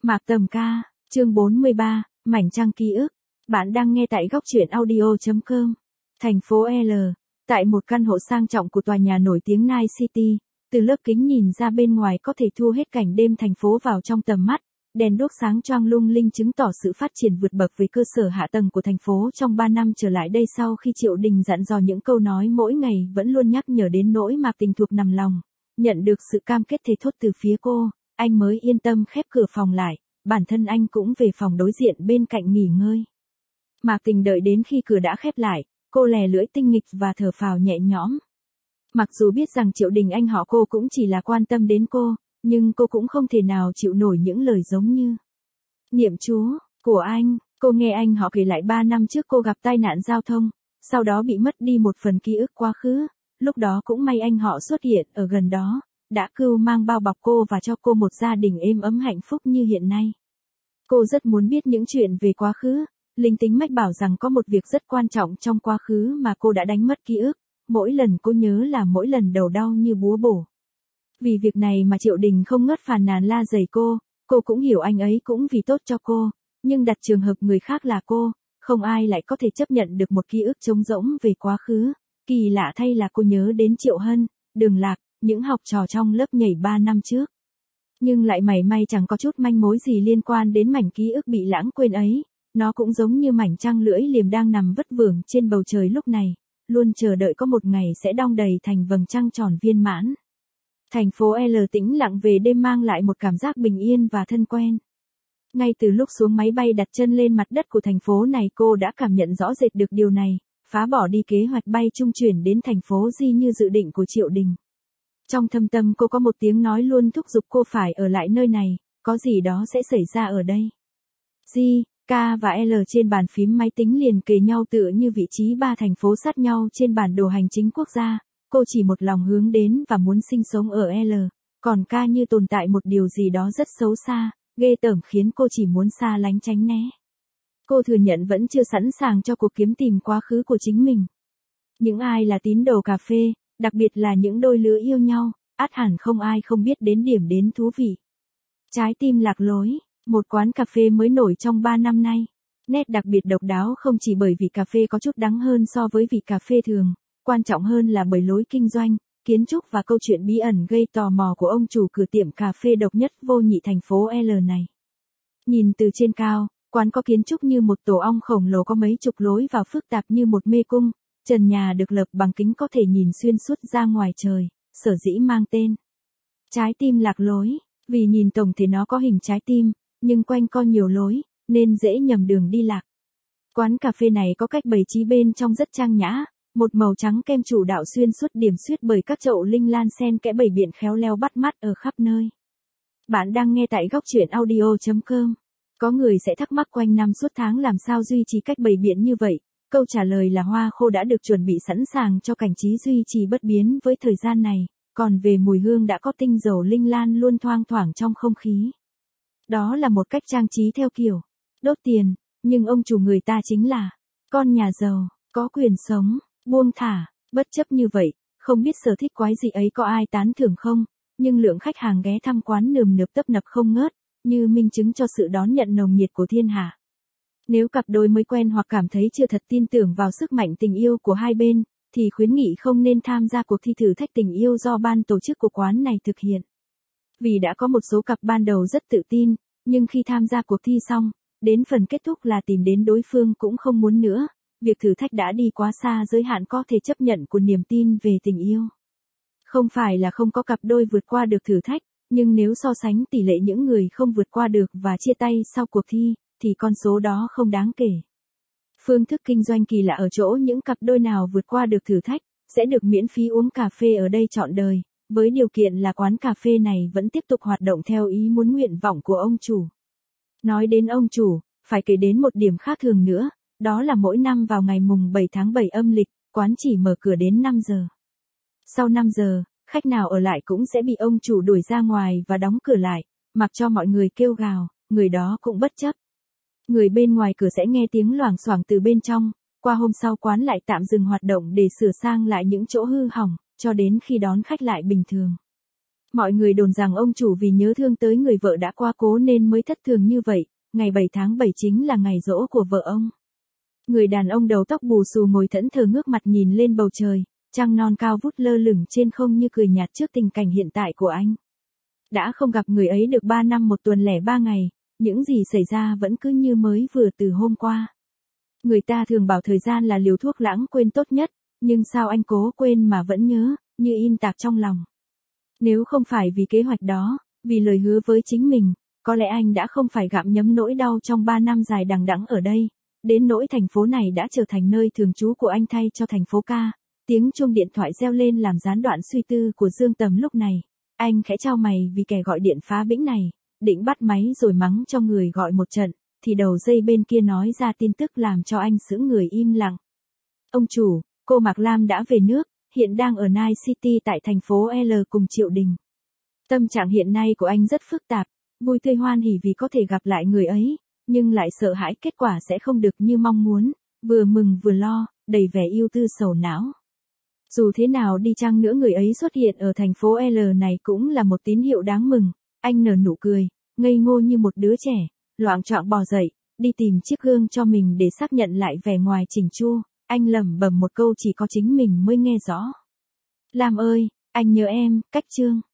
Mạc Tầm ca, chương 43, Mảnh trăng ký ức. Bạn đang nghe tại góc truyện audio.com. Thành phố L. Tại một căn hộ sang trọng của tòa nhà nổi tiếng Night City, từ lớp kính nhìn ra bên ngoài có thể thu hết cảnh đêm thành phố vào trong tầm mắt. Đèn đuốc sáng choang lung linh chứng tỏ sự phát triển vượt bậc về cơ sở hạ tầng của thành phố trong 3 năm trở lại đây sau khi Triệu Đình dặn dò những câu nói mỗi ngày vẫn luôn nhắc nhở đến nỗi Mạc Tình thuộc nằm lòng. Nhận được sự cam kết thề thốt từ phía cô, anh mới yên tâm khép cửa phòng lại, bản thân anh cũng về phòng đối diện bên cạnh nghỉ ngơi. Mạc Tình đợi đến khi cửa đã khép lại, cô lè lưỡi tinh nghịch và thở phào nhẹ nhõm. Mặc dù biết rằng Triệu Đình anh họ cô cũng chỉ là quan tâm đến cô, nhưng cô cũng không thể nào chịu nổi những lời giống như niệm chú của anh. Cô nghe anh họ kể lại 3 năm trước cô gặp tai nạn giao thông, sau đó bị mất đi một phần ký ức quá khứ. Lúc đó cũng may anh họ xuất hiện ở gần đó, đã cưu mang bao bọc cô và cho cô một gia đình êm ấm hạnh phúc như hiện nay. Cô rất muốn biết những chuyện về quá khứ. Linh tính mách bảo rằng có một việc rất quan trọng trong quá khứ mà cô đã đánh mất ký ức. Mỗi lần cô nhớ là mỗi lần đầu đau như búa bổ. Vì việc này mà Triệu Đình không ngớt phàn nàn la dày cô cũng hiểu anh ấy cũng vì tốt cho cô, nhưng đặt trường hợp người khác là cô, không ai lại có thể chấp nhận được một ký ức trống rỗng về quá khứ. Kỳ lạ thay là cô nhớ đến Triệu Hân, Đường Lạc, những học trò trong lớp nhảy 3 năm trước. Nhưng lại mảy may chẳng có chút manh mối gì liên quan đến mảnh ký ức bị lãng quên ấy, nó cũng giống như mảnh trăng lưỡi liềm đang nằm vất vưởng trên bầu trời lúc này, luôn chờ đợi có một ngày sẽ đong đầy thành vầng trăng tròn viên mãn. Thành phố L tĩnh lặng về đêm mang lại một cảm giác bình yên và thân quen. Ngay từ lúc xuống máy bay đặt chân lên mặt đất của thành phố này cô đã cảm nhận rõ rệt được điều này, phá bỏ đi kế hoạch bay trung chuyển đến thành phố Di như dự định của Triệu Đình. Trong thâm tâm cô có một tiếng nói luôn thúc giục cô phải ở lại nơi này, có gì đó sẽ xảy ra ở đây. G, K và L trên bàn phím máy tính liền kề nhau tựa như vị trí 3 thành phố sát nhau trên bản đồ hành chính quốc gia. Cô chỉ một lòng hướng đến và muốn sinh sống ở L, còn K như tồn tại một điều gì đó rất xấu xa, ghê tởm khiến cô chỉ muốn xa lánh tránh né. Cô thừa nhận vẫn chưa sẵn sàng cho cuộc kiếm tìm quá khứ của chính mình. Những ai là tín đồ cà phê, đặc biệt là những đôi lứa yêu nhau, ắt hẳn không ai không biết đến điểm đến thú vị. Trái tim lạc lối, một quán cà phê mới nổi trong 3 năm nay. Nét đặc biệt độc đáo không chỉ bởi vì cà phê có chút đắng hơn so với vị cà phê thường, quan trọng hơn là bởi lối kinh doanh, kiến trúc và câu chuyện bí ẩn gây tò mò của ông chủ cửa tiệm cà phê độc nhất vô nhị thành phố L này. Nhìn từ trên cao, quán có kiến trúc như một tổ ong khổng lồ có mấy chục lối vào phức tạp như một mê cung, trần nhà được lợp bằng kính có thể nhìn xuyên suốt ra ngoài trời, sở dĩ mang tên Trái tim lạc lối, vì nhìn tổng thể nó có hình trái tim, nhưng quanh co nhiều lối, nên dễ nhầm đường đi lạc. Quán cà phê này có cách bày trí bên trong rất trang nhã, một màu trắng kem chủ đạo xuyên suốt điểm xuyết bởi các chậu linh lan sen kẽ bày biện khéo léo bắt mắt ở khắp nơi. Bạn đang nghe tại góc truyện audio.com. Có người sẽ thắc mắc quanh năm suốt tháng làm sao duy trì cách bày biện như vậy. Câu trả lời là hoa khô đã được chuẩn bị sẵn sàng cho cảnh trí duy trì bất biến với thời gian này, còn về mùi hương đã có tinh dầu linh lan luôn thoang thoảng trong không khí. Đó là một cách trang trí theo kiểu đốt tiền, nhưng ông chủ người ta chính là con nhà giàu, có quyền sống, buông thả. Bất chấp như vậy, không biết sở thích quái dị ấy có ai tán thưởng không, nhưng lượng khách hàng ghé thăm quán nườm nượp tấp nập không ngớt, như minh chứng cho sự đón nhận nồng nhiệt của thiên hạ. Nếu cặp đôi mới quen hoặc cảm thấy chưa thật tin tưởng vào sức mạnh tình yêu của hai bên, thì khuyến nghị không nên tham gia cuộc thi thử thách tình yêu do ban tổ chức của quán này thực hiện. Vì đã có một số cặp ban đầu rất tự tin, nhưng khi tham gia cuộc thi xong, đến phần kết thúc là tìm đến đối phương cũng không muốn nữa, việc thử thách đã đi quá xa giới hạn có thể chấp nhận của niềm tin về tình yêu. Không phải là không có cặp đôi vượt qua được thử thách, nhưng nếu so sánh tỷ lệ những người không vượt qua được và chia tay sau cuộc thi, thì con số đó không đáng kể. Phương thức kinh doanh kỳ lạ ở chỗ những cặp đôi nào vượt qua được thử thách, sẽ được miễn phí uống cà phê ở đây trọn đời, với điều kiện là quán cà phê này vẫn tiếp tục hoạt động theo ý muốn nguyện vọng của ông chủ. Nói đến ông chủ, phải kể đến một điểm khác thường nữa, đó là mỗi năm vào ngày mùng 7 tháng 7 âm lịch, quán chỉ mở cửa đến 5 giờ. Sau 5 giờ, khách nào ở lại cũng sẽ bị ông chủ đuổi ra ngoài và đóng cửa lại, mặc cho mọi người kêu gào, người đó cũng bất chấp. Người bên ngoài cửa sẽ nghe tiếng loảng xoảng từ bên trong, qua hôm sau quán lại tạm dừng hoạt động để sửa sang lại những chỗ hư hỏng, cho đến khi đón khách lại bình thường. Mọi người đồn rằng ông chủ vì nhớ thương tới người vợ đã qua cố nên mới thất thường như vậy, ngày 7 tháng 7 chính là ngày giỗ của vợ ông. Người đàn ông đầu tóc bù xù ngồi thẫn thờ ngước mặt nhìn lên bầu trời, trăng non cao vút lơ lửng trên không như cười nhạt trước tình cảnh hiện tại của anh. Đã không gặp người ấy được 3 năm 1 tuần lẻ 3 ngày, những gì xảy ra vẫn cứ như mới vừa từ hôm qua. Người ta thường bảo thời gian là liều thuốc lãng quên tốt nhất, nhưng sao anh cố quên mà vẫn nhớ, như in tạc trong lòng. Nếu không phải vì kế hoạch đó, vì lời hứa với chính mình, có lẽ anh đã không phải gặm nhấm nỗi đau trong 3 năm dài đằng đẵng ở đây, đến nỗi thành phố này đã trở thành nơi thường trú của anh thay cho thành phố ca. Tiếng chuông điện thoại reo lên làm gián đoạn suy tư của Dương Tầm lúc này. Anh khẽ chau mày vì kẻ gọi điện phá bĩnh này, định bắt máy rồi mắng cho người gọi một trận, thì đầu dây bên kia nói ra tin tức làm cho anh sững người im lặng. Ông chủ, cô Mạc Lam đã về nước, hiện đang ở Night City tại thành phố L cùng Triệu Đình. Tâm trạng hiện nay của anh rất phức tạp, vui tươi hoan hỉ vì có thể gặp lại người ấy, nhưng lại sợ hãi kết quả sẽ không được như mong muốn, vừa mừng vừa lo, đầy vẻ ưu tư sầu não. Dù thế nào đi chăng nữa người ấy xuất hiện ở thành phố L này cũng là một tín hiệu đáng mừng, anh nở nụ cười, ngây ngô như một đứa trẻ, loạng choạng bò dậy, đi tìm chiếc gương cho mình để xác nhận lại vẻ ngoài chỉnh chu, anh lẩm bẩm một câu chỉ có chính mình mới nghe rõ. Lam ơi, anh nhớ em, cách chương.